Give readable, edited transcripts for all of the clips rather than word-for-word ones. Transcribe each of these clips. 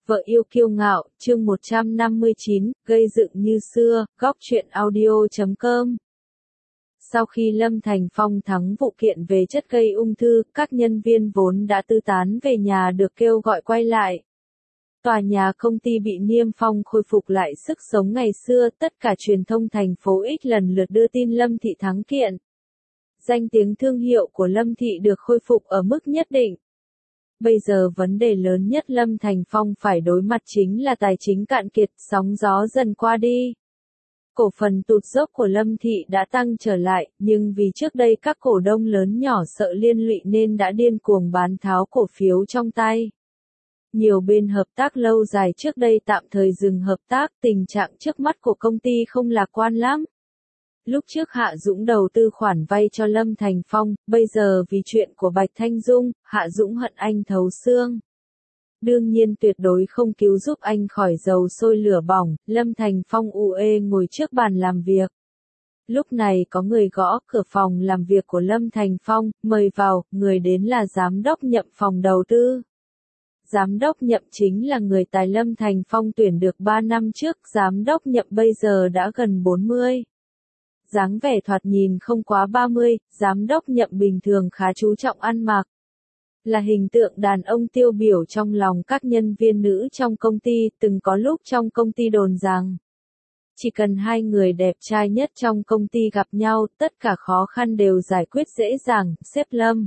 Vợ yêu kiêu ngạo, chương 159, gây dựng như xưa, góc truyện audio.com. Sau khi Lâm Thành Phong thắng vụ kiện về chất gây ung thư, các nhân viên vốn đã tư tán về nhà được kêu gọi quay lại. Tòa nhà công ty bị niêm phong khôi phục lại sức sống ngày xưa, tất cả truyền thông thành phố X lần lượt đưa tin Lâm Thị thắng kiện. Danh tiếng thương hiệu của Lâm Thị được khôi phục ở mức nhất định. Bây giờ vấn đề lớn nhất Lâm Thành Phong phải đối mặt chính là tài chính cạn kiệt, sóng gió dần qua đi. Cổ phần tụt dốc của Lâm Thị đã tăng trở lại, nhưng vì trước đây các cổ đông lớn nhỏ sợ liên lụy nên đã điên cuồng bán tháo cổ phiếu trong tay. Nhiều bên hợp tác lâu dài trước đây tạm thời dừng hợp tác, tình trạng trước mắt của công ty không lạc quan lắm. Lúc trước Hạ Dũng đầu tư khoản vay cho Lâm Thành Phong, bây giờ vì chuyện của Bạch Thanh Dung, Hạ Dũng hận anh thấu xương. Đương nhiên tuyệt đối không cứu giúp anh khỏi dầu sôi lửa bỏng, Lâm Thành Phong uể ngồi trước bàn làm việc. Lúc này có người gõ cửa phòng làm việc của Lâm Thành Phong, mời vào, người đến là Giám đốc Nhậm phòng đầu tư. Giám đốc Nhậm chính là người tài Lâm Thành Phong tuyển được 3 năm trước, Giám đốc Nhậm bây giờ đã gần 40. Dáng vẻ thoạt nhìn không quá 30, Giám đốc Nhậm bình thường khá chú trọng ăn mặc. Là hình tượng đàn ông tiêu biểu trong lòng các nhân viên nữ trong công ty, từng có lúc trong công ty đồn rằng chỉ cần hai người đẹp trai nhất trong công ty gặp nhau, tất cả khó khăn đều giải quyết dễ dàng. Sếp Lâm,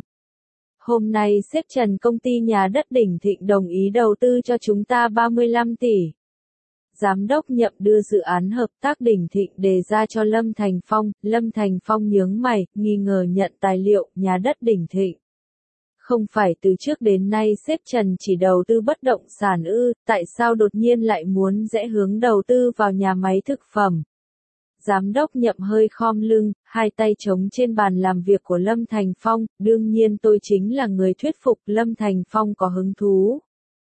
hôm nay sếp Trần công ty nhà đất Đỉnh Thịnh đồng ý đầu tư cho chúng ta 35 tỷ. Giám đốc Nhậm đưa dự án hợp tác Đỉnh Thịnh đề ra cho Lâm Thành Phong, Lâm Thành Phong nhướng mày, nghi ngờ nhận tài liệu, nhà đất Đỉnh Thịnh. Không phải từ trước đến nay sếp Trần chỉ đầu tư bất động sản ư, tại sao đột nhiên lại muốn rẽ hướng đầu tư vào nhà máy thực phẩm? Giám đốc Nhậm hơi khom lưng, hai tay chống trên bàn làm việc của Lâm Thành Phong, đương nhiên tôi chính là người thuyết phục. Lâm Thành Phong có hứng thú.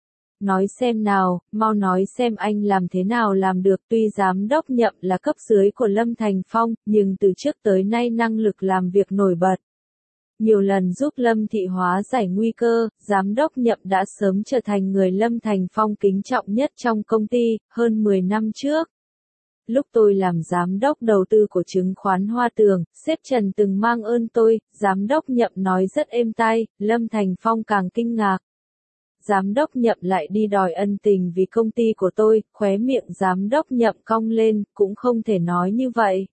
Nói xem nào, mau nói xem anh làm thế nào làm được. Tuy Giám đốc Nhậm là cấp dưới của Lâm Thành Phong, nhưng từ trước tới nay năng lực làm việc nổi bật. Nhiều lần giúp Lâm Thị hóa giải nguy cơ, Giám đốc Nhậm đã sớm trở thành người Lâm Thành Phong kính trọng nhất trong công ty. Hơn 10 năm trước, lúc tôi làm giám đốc đầu tư của chứng khoán Hoa Tường, sếp Trần từng mang ơn tôi. Giám đốc Nhậm nói rất êm tai, Lâm Thành Phong càng kinh ngạc. Giám đốc Nhậm lại đi đòi ân tình vì công ty của tôi, khóe miệng Giám đốc Nhậm cong lên, cũng không thể nói như vậy.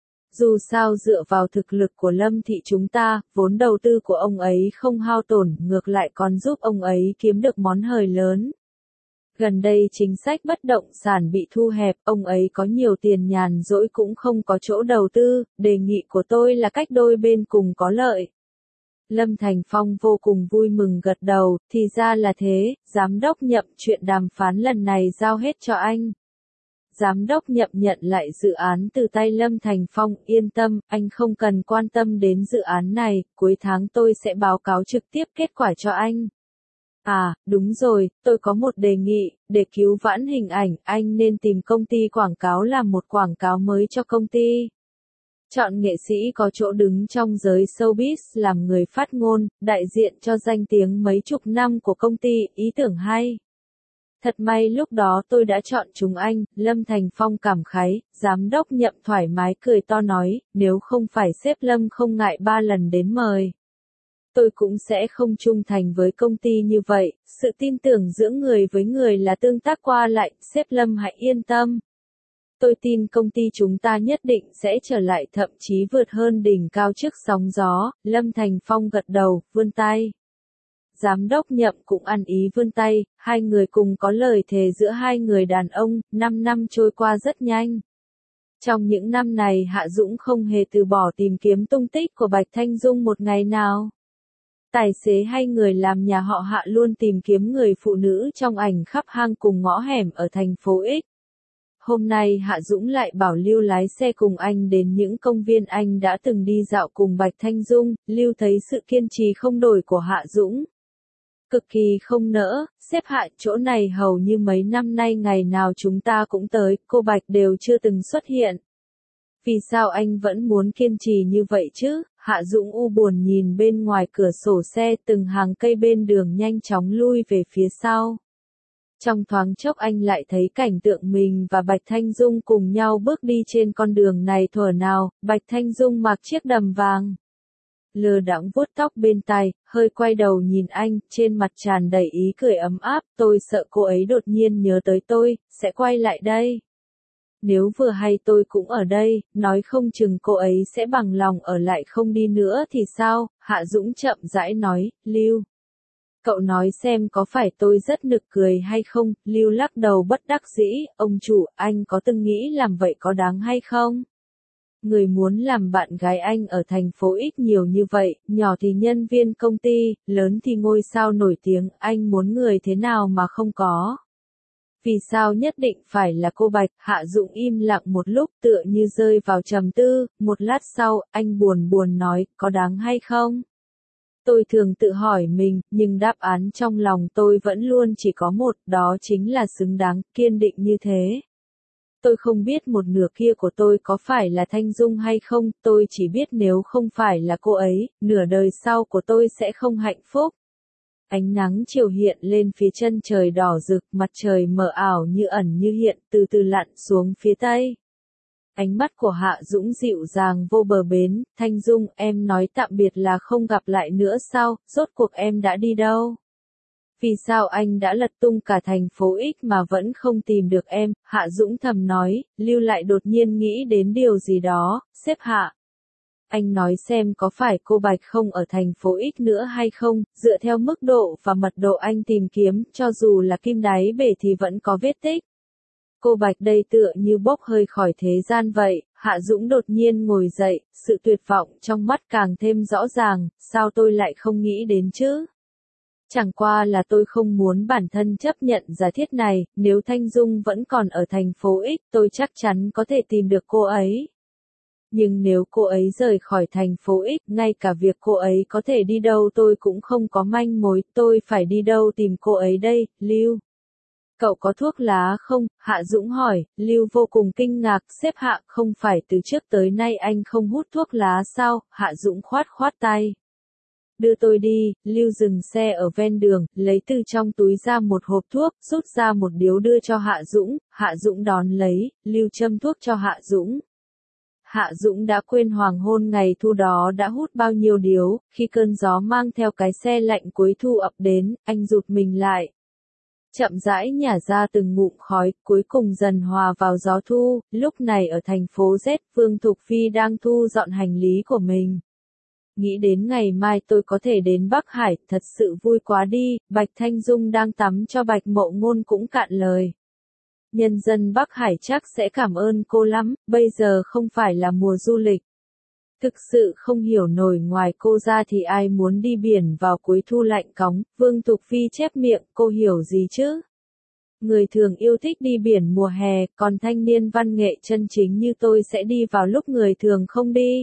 Dù sao dựa vào thực lực của Lâm Thị chúng ta, vốn đầu tư của ông ấy không hao tổn, ngược lại còn giúp ông ấy kiếm được món hời lớn. Gần đây chính sách bất động sản bị thu hẹp, ông ấy có nhiều tiền nhàn rỗi cũng không có chỗ đầu tư, đề nghị của tôi là cách đôi bên cùng có lợi. Lâm Thành Phong vô cùng vui mừng gật đầu, thì ra là thế, Giám đốc Nhậm chuyện đàm phán lần này giao hết cho anh. Giám đốc Nhậm nhận lại dự án từ tay Lâm Thành Phong, yên tâm, anh không cần quan tâm đến dự án này, cuối tháng tôi sẽ báo cáo trực tiếp kết quả cho anh. À, đúng rồi, tôi có một đề nghị, để cứu vãn hình ảnh, anh nên tìm công ty quảng cáo làm một quảng cáo mới cho công ty. Chọn nghệ sĩ có chỗ đứng trong giới showbiz làm người phát ngôn, đại diện cho danh tiếng mấy chục năm của công ty, ý tưởng hay. Thật may lúc đó tôi đã chọn chúng anh. Lâm Thành Phong cảm khái. Giám đốc Nhậm thoải mái cười to nói, nếu không phải sếp Lâm không ngại 3 lần đến mời, tôi cũng sẽ không trung thành với công ty như vậy. Sự tin tưởng giữa người với người là tương tác qua lại, sếp Lâm hãy yên tâm. Tôi tin công ty chúng ta nhất định sẽ trở lại, thậm chí vượt hơn đỉnh cao trước sóng gió. Lâm Thành Phong gật đầu, vươn tay. Giám đốc Nhậm cũng ăn ý vươn tay, hai người cùng có lời thề giữa hai người đàn ông. 5 năm trôi qua rất nhanh. Trong những năm này Hạ Dũng không hề từ bỏ tìm kiếm tung tích của Bạch Thanh Dung một ngày nào. Tài xế hay người làm nhà họ Hạ luôn tìm kiếm người phụ nữ trong ảnh khắp hang cùng ngõ hẻm ở thành phố X. Hôm nay Hạ Dũng lại bảo Lưu lái xe cùng anh đến những công viên anh đã từng đi dạo cùng Bạch Thanh Dung. Lưu thấy sự kiên trì không đổi của Hạ Dũng, cực kỳ không nỡ. Sếp Hạ, chỗ này hầu như mấy năm nay ngày nào chúng ta cũng tới, cô Bạch đều chưa từng xuất hiện. Vì sao anh vẫn muốn kiên trì như vậy chứ? Hạ Dũng u buồn nhìn bên ngoài cửa sổ xe, từng hàng cây bên đường nhanh chóng lui về phía sau. Trong thoáng chốc anh lại thấy cảnh tượng mình và Bạch Thanh Dung cùng nhau bước đi trên con đường này thuở nào, Bạch Thanh Dung mặc chiếc đầm vàng. Lơ đãng vuốt tóc bên tai, hơi quay đầu nhìn anh, trên mặt tràn đầy ý cười ấm áp, tôi sợ cô ấy đột nhiên nhớ tới tôi, sẽ quay lại đây. Nếu vừa hay tôi cũng ở đây, nói không chừng cô ấy sẽ bằng lòng ở lại không đi nữa thì sao, Hạ Dũng chậm rãi nói, Lưu. Cậu nói xem có phải tôi rất nực cười hay không, Lưu lắc đầu bất đắc dĩ, ông chủ, anh có từng nghĩ làm vậy có đáng hay không? Người muốn làm bạn gái anh ở thành phố ít nhiều như vậy, nhỏ thì nhân viên công ty, lớn thì ngôi sao nổi tiếng, anh muốn người thế nào mà không có. Vì sao nhất định phải là cô Bạch, Hạ Dũng im lặng một lúc tựa như rơi vào trầm tư, một lát sau, anh buồn buồn nói, có đáng hay không? Tôi thường tự hỏi mình, nhưng đáp án trong lòng tôi vẫn luôn chỉ có một, đó chính là xứng đáng, kiên định như thế. Tôi không biết một nửa kia của tôi có phải là Thanh Dung hay không, tôi chỉ biết nếu không phải là cô ấy, nửa đời sau của tôi sẽ không hạnh phúc. Ánh nắng chiều hiện lên phía chân trời đỏ rực, mặt trời mờ ảo như ẩn như hiện, từ từ lặn xuống phía tây. Ánh mắt của Hạ Dũng dịu dàng vô bờ bến, Thanh Dung, em nói tạm biệt là không gặp lại nữa sao, rốt cuộc em đã đi đâu? Vì sao anh đã lật tung cả thành phố X mà vẫn không tìm được em, Hạ Dũng thầm nói, Lưu lại đột nhiên nghĩ đến điều gì đó, xếp Hạ. Anh nói xem có phải cô Bạch không ở thành phố X nữa hay không, dựa theo mức độ và mật độ anh tìm kiếm, cho dù là kim đáy bể thì vẫn có vết tích. Cô Bạch đây tựa như bốc hơi khỏi thế gian vậy, Hạ Dũng đột nhiên ngồi dậy, sự tuyệt vọng trong mắt càng thêm rõ ràng, sao tôi lại không nghĩ đến chứ? Chẳng qua là tôi không muốn bản thân chấp nhận giả thiết này, nếu Thanh Dung vẫn còn ở thành phố X, tôi chắc chắn có thể tìm được cô ấy. Nhưng nếu cô ấy rời khỏi thành phố X, ngay cả việc cô ấy có thể đi đâu tôi cũng không có manh mối, tôi phải đi đâu tìm cô ấy đây, Lưu. Cậu có thuốc lá không? Hạ Dũng hỏi, Lưu vô cùng kinh ngạc, xếp Hạ, không phải từ trước tới nay anh không hút thuốc lá sao? Hạ Dũng khoát khoát tay. Đưa tôi đi, Lưu dừng xe ở ven đường, lấy từ trong túi ra một hộp thuốc, rút ra một điếu đưa cho Hạ Dũng đón lấy, Lưu châm thuốc cho Hạ Dũng. Hạ Dũng đã quên hoàng hôn ngày thu đó đã hút bao nhiêu điếu, khi cơn gió mang theo cái xe lạnh cuối thu ập đến, anh rụt mình lại. Chậm rãi nhả ra từng ngụm khói, cuối cùng dần hòa vào gió thu, lúc này ở thành phố Z, Vương Thục Phi đang thu dọn hành lý của mình. Nghĩ đến ngày mai tôi có thể đến Bắc Hải, thật sự vui quá đi, Bạch Thanh Dung đang tắm cho Bạch Mậu Ngôn cũng cạn lời. Nhân dân Bắc Hải chắc sẽ cảm ơn cô lắm, bây giờ không phải là mùa du lịch. Thực sự không hiểu nổi ngoài cô ra thì ai muốn đi biển vào cuối thu lạnh cóng, Vương Thục Phi chép miệng, cô hiểu gì chứ? Người thường yêu thích đi biển mùa hè, còn thanh niên văn nghệ chân chính như tôi sẽ đi vào lúc người thường không đi.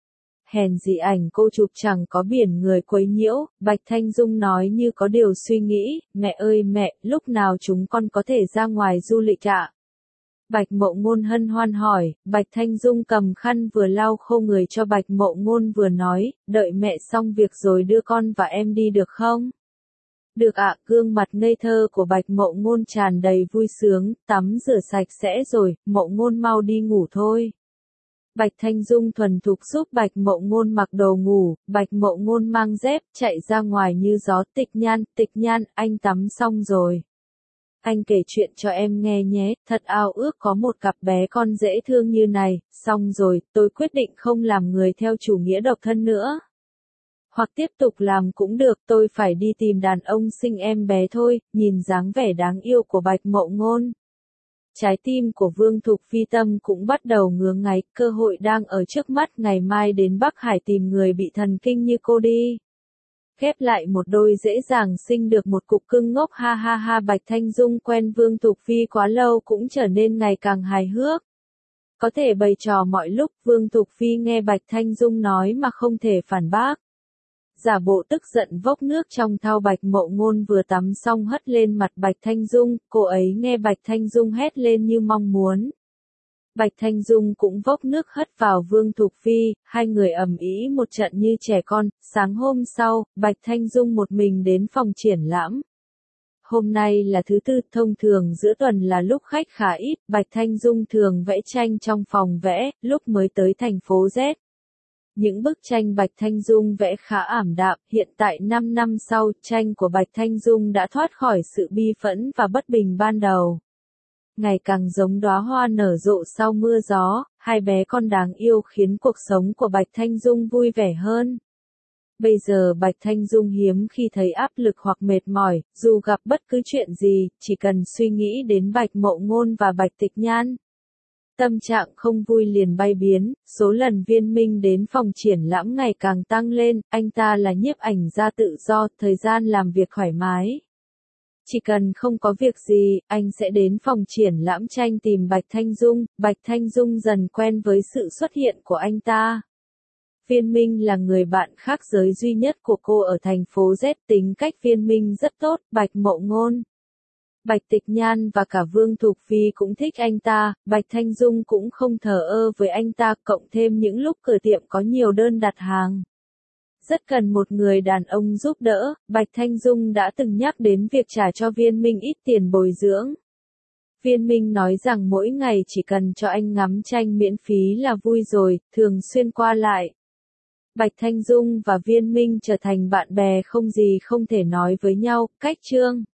Hèn gì ảnh cô chụp chẳng có biển người quấy nhiễu, Bạch Thanh Dung nói như có điều suy nghĩ, mẹ ơi mẹ, lúc nào chúng con có thể ra ngoài du lịch ạ? Bạch Mậu Ngôn hân hoan hỏi, Bạch Thanh Dung cầm khăn vừa lau khô người cho Bạch Mậu Ngôn vừa nói, đợi mẹ xong việc rồi đưa con và em đi được không? Được ạ, gương mặt ngây thơ của Bạch Mậu Ngôn tràn đầy vui sướng, tắm rửa sạch sẽ rồi, Mậu Ngôn mau đi ngủ thôi. Bạch Thanh Dung thuần thục giúp Bạch Mậu Ngôn mặc đồ ngủ, Bạch Mậu Ngôn mang dép, chạy ra ngoài như gió. Tịch nhan, anh tắm xong rồi. Anh kể chuyện cho em nghe nhé, thật ao ước có một cặp bé con dễ thương như này, xong rồi, tôi quyết định không làm người theo chủ nghĩa độc thân nữa. Hoặc tiếp tục làm cũng được, tôi phải đi tìm đàn ông sinh em bé thôi, nhìn dáng vẻ đáng yêu của Bạch Mậu Ngôn. Trái tim của Vương Thục Phi tâm cũng bắt đầu ngứa ngáy, cơ hội đang ở trước mắt, ngày mai đến Bắc Hải tìm người bị thần kinh như cô đi. Khép lại một đôi dễ dàng sinh được một cục cưng ngốc, ha ha ha. Bạch Thanh Dung quen Vương Thục Phi quá lâu cũng trở nên ngày càng hài hước. Có thể bày trò mọi lúc, Vương Thục Phi nghe Bạch Thanh Dung nói mà không thể phản bác. Giả bộ tức giận vốc nước trong thau. Bạch Mậu Ngôn vừa tắm xong hất lên mặt Bạch Thanh Dung, cô ấy nghe Bạch Thanh Dung hét lên như mong muốn. Bạch Thanh Dung cũng vốc nước hất vào Vương Thục Phi, hai người ầm ĩ một trận như trẻ con. Sáng hôm sau, Bạch Thanh Dung một mình đến phòng triển lãm. hôm nay là thứ tư, thông thường giữa tuần là lúc khách khá ít, Bạch Thanh Dung thường vẽ tranh trong phòng vẽ, lúc mới tới thành phố Z. Những bức tranh Bạch Thanh Dung vẽ khá ảm đạm, hiện tại 5 năm sau, tranh của Bạch Thanh Dung đã thoát khỏi sự bi phẫn và bất bình ban đầu. Ngày càng giống đóa hoa nở rộ sau mưa gió, hai bé con đáng yêu khiến cuộc sống của Bạch Thanh Dung vui vẻ hơn. Bây giờ Bạch Thanh Dung hiếm khi thấy áp lực hoặc mệt mỏi, dù gặp bất cứ chuyện gì, chỉ cần suy nghĩ đến Bạch Mộ Ngôn và Bạch Tịch Nhan. Tâm trạng không vui liền bay biến, số lần Viên Minh đến phòng triển lãm ngày càng tăng lên, anh ta là nhiếp ảnh gia tự do, thời gian làm việc thoải mái. Chỉ cần không có việc gì, anh sẽ đến phòng triển lãm tranh tìm Bạch Thanh Dung. Bạch Thanh Dung dần quen với sự xuất hiện của anh ta. Viên Minh là người bạn khác giới duy nhất của cô ở thành phố Z, tính cách Viên Minh rất tốt, Bạch Mộ Ngôn, Bạch Tịch Nhan và cả Vương Thục Phi cũng thích anh ta, Bạch Thanh Dung cũng không thờ ơ với anh ta, cộng thêm những lúc cửa tiệm có nhiều đơn đặt hàng. Rất cần một người đàn ông giúp đỡ, Bạch Thanh Dung đã từng nhắc đến việc trả cho Viên Minh ít tiền bồi dưỡng. Viên Minh nói rằng mỗi ngày chỉ cần cho anh ngắm tranh miễn phí là vui rồi, thường xuyên qua lại. Bạch Thanh Dung và Viên Minh trở thành bạn bè không gì không thể nói với nhau, cách chương.